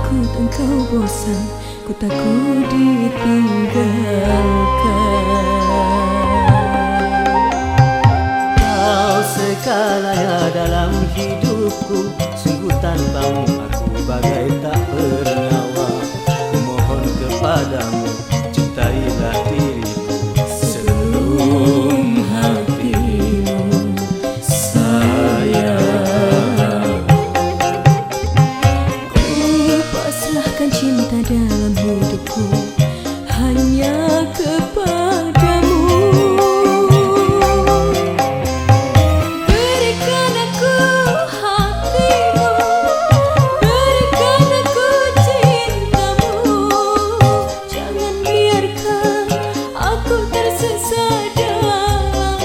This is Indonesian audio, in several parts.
takut engkau bosan, ku takut ditinggalkan. Kau segalanya dalam hidupku, sungguh tanpamu aku bagai tak bernyawa. Ku mohon kepadamu, cintailah diriku sebelum hatimu sayang. Ku pasrahkan cinta dalam hidupku hanya kepadamu. Berikan aku hatimu, berikan aku cintamu. Jangan biarkan aku tersesat dalam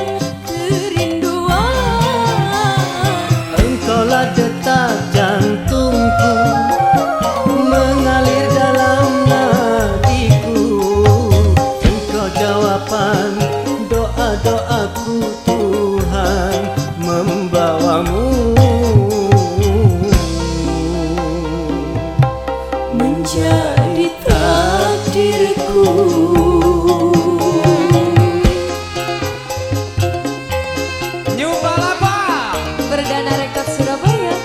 kerinduan. Engkaulah detak jantungku, mengalir dalam nadiku. Engkau jawaban doa-doaku, Tuhan membawamu Menjadi takdirku. New Balapa Perdana Rekod Surabaya.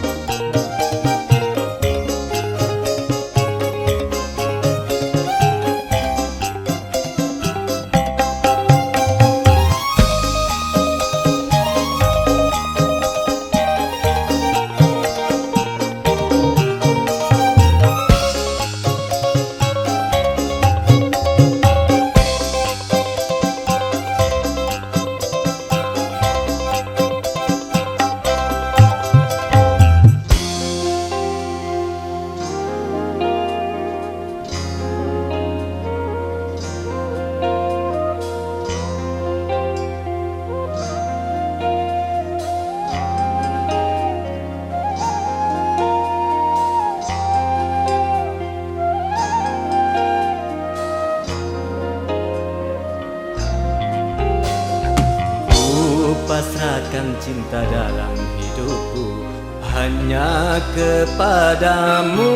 pasrahkan cinta dalam hidupku hanya kepadamu.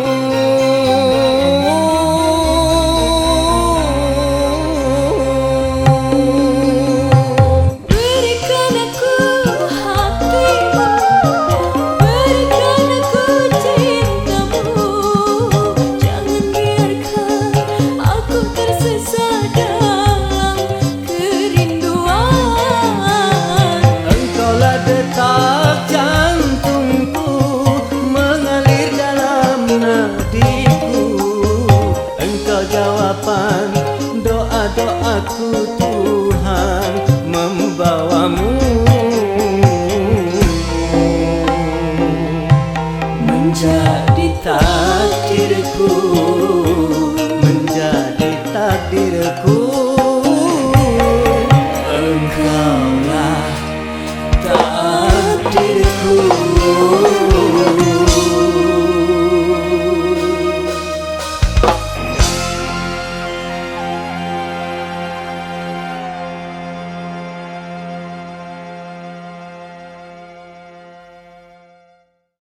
Berikan aku hatimu, berikan aku cintamu. Jangan biarkan aku tersesat dalam kerinduan. Engkaulah detak jantungku, mengalir dalam nadiku. Engkau jawaban doa-doaku, Tuhan membawamu menjadi takdirku.